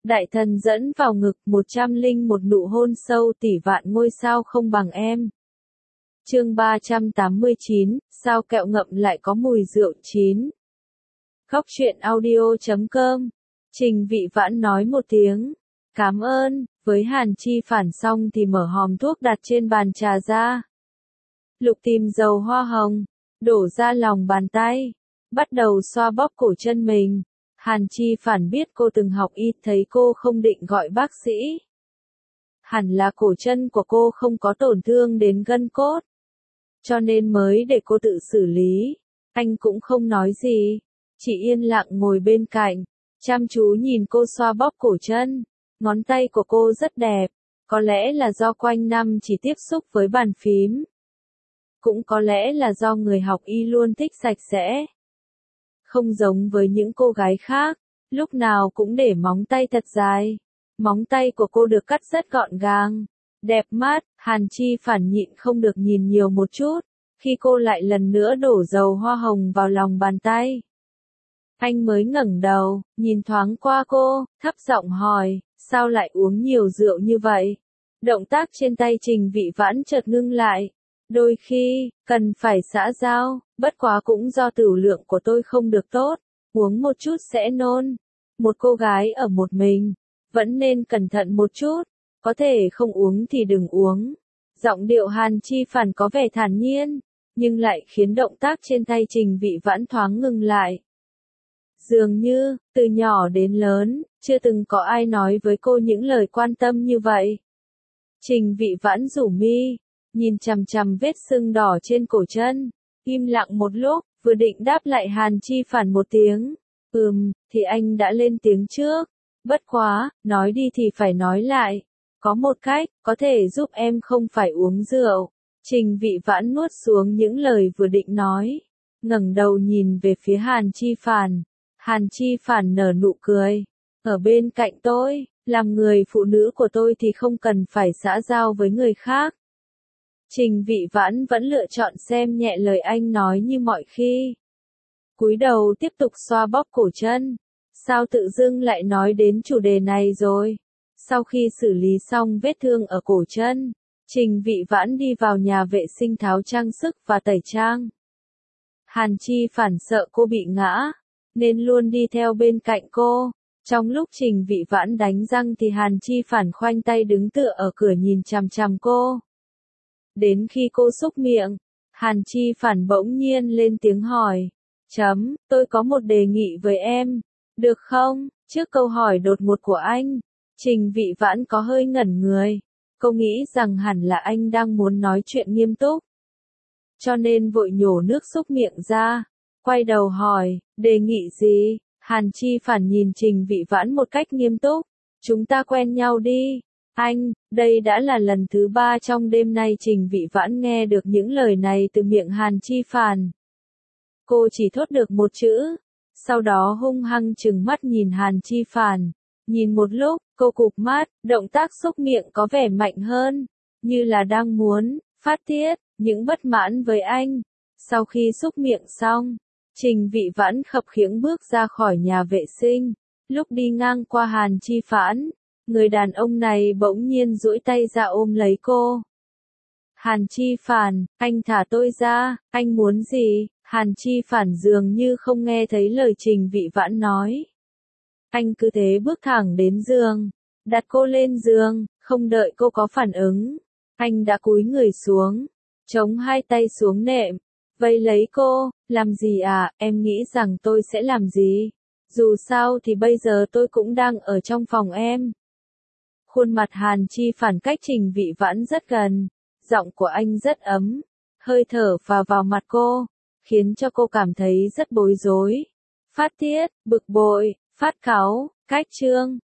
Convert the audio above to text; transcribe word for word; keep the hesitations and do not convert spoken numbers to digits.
Đại thần dẫn vào ngực, một trăm linh một nụ hôn sâu tỷ vạn ngôi sao không bằng em. Chương ba trăm tám mươi chín, sao kẹo ngậm lại có mùi rượu chín. Góc truyện audio chấm com. Trình Vị Vãn nói một tiếng cảm ơn, với Hàn Chi Phản xong thì mở hòm thuốc đặt trên bàn trà ra. Lục tìm dầu hoa hồng, đổ ra lòng bàn tay, bắt đầu xoa bóp cổ chân mình. Hàn Chi Phản biết cô từng học y, thấy cô không định gọi bác sĩ. Hẳn là cổ chân của cô không có tổn thương đến gân cốt, cho nên mới để cô tự xử lý. Anh cũng không nói gì, chỉ yên lặng ngồi bên cạnh, chăm chú nhìn cô xoa bóp cổ chân. Ngón tay của cô rất đẹp, có lẽ là do quanh năm chỉ tiếp xúc với bàn phím. Cũng có lẽ là do người học y luôn thích sạch sẽ. Không giống với những cô gái khác, lúc nào cũng để móng tay thật dài. Móng tay của cô được cắt rất gọn gàng, đẹp mắt. Hàn Chi Phản nhịn không được nhìn nhiều một chút, khi cô lại lần nữa đổ dầu hoa hồng vào lòng bàn tay. Anh mới ngẩng đầu, nhìn thoáng qua cô, thấp giọng hỏi, sao lại uống nhiều rượu như vậy? Động tác trên tay Trình Vị Vãn chợt ngưng lại. Đôi khi, cần phải xã giao, bất quá cũng do tửu lượng của tôi không được tốt, uống một chút sẽ nôn. Một cô gái ở một mình, vẫn nên cẩn thận một chút, có thể không uống thì đừng uống. Giọng điệu Hàn Chi Phản có vẻ thản nhiên, nhưng lại khiến động tác trên tay Trình Vị Vãn thoáng ngừng lại. Dường như, từ nhỏ đến lớn, chưa từng có ai nói với cô những lời quan tâm như vậy. Trình Vị Vãn rủ mi, nhìn chằm chằm vết sưng đỏ trên cổ chân, im lặng một lúc, vừa định đáp lại Hàn Chi Phản một tiếng. Ừm, thì anh đã lên tiếng trước. Bất quá, nói đi thì phải nói lại. Có một cách, có thể giúp em không phải uống rượu. Trình Vị Vãn nuốt xuống những lời vừa định nói, ngẩng đầu nhìn về phía Hàn Chi Phản. Hàn Chi Phản nở nụ cười. Ở bên cạnh tôi, làm người phụ nữ của tôi thì không cần phải xã giao với người khác. Trình Vị Vãn vẫn lựa chọn xem nhẹ lời anh nói như mọi khi. Cúi đầu tiếp tục xoa bóp cổ chân. Sao tự dưng lại nói đến chủ đề này rồi? Sau khi xử lý xong vết thương ở cổ chân, Trình Vị Vãn đi vào nhà vệ sinh tháo trang sức và tẩy trang. Hàn Chi Phản sợ cô bị ngã, nên luôn đi theo bên cạnh cô. Trong lúc Trình Vị Vãn đánh răng thì Hàn Chi Phản khoanh tay đứng tựa ở cửa nhìn chằm chằm cô. Đến khi cô xúc miệng, Hàn Chi Phản bỗng nhiên lên tiếng hỏi. Chấm, tôi có một đề nghị với em, được không? Trước câu hỏi đột ngột của anh, Trình Vị Vãn có hơi ngẩn người. Cô nghĩ rằng hẳn là anh đang muốn nói chuyện nghiêm túc, cho nên vội nhổ nước xúc miệng ra, quay đầu hỏi, đề nghị gì? Hàn Chi Phản nhìn Trình Vị Vãn một cách nghiêm túc. Chúng ta quen nhau đi. Anh, đây đã là lần thứ ba trong đêm nay Trình Vị Vãn nghe được những lời này từ miệng Hàn Chi Phản. Cô chỉ thốt được một chữ, sau đó hung hăng trừng mắt nhìn Hàn Chi Phản. Nhìn một lúc, cô cụp mắt, động tác xúc miệng có vẻ mạnh hơn, như là đang muốn phát tiết những bất mãn với anh. Sau khi xúc miệng xong, Trình Vị Vãn khập khiễng bước ra khỏi nhà vệ sinh. Lúc đi ngang qua Hàn Chi Phản, người đàn ông này bỗng nhiên duỗi tay ra ôm lấy cô. Hàn Chi Phản, anh thả tôi ra, anh muốn gì? Hàn Chi Phản dường như không nghe thấy lời Trình Vị Vãn nói. Anh cứ thế bước thẳng đến giường, đặt cô lên giường, không đợi cô có phản ứng. Anh đã cúi người xuống, chống hai tay xuống nệm, vây lấy cô. Làm gì à, em nghĩ rằng tôi sẽ làm gì? Dù sao thì bây giờ tôi cũng đang ở trong phòng em. Khuôn mặt Hàn Chi Phản cách Trình Vị Vãn rất gần, giọng của anh rất ấm, hơi thở phả vào mặt cô, khiến cho cô cảm thấy rất bối rối, phát tiết, bực bội, phát cáu, cách trương.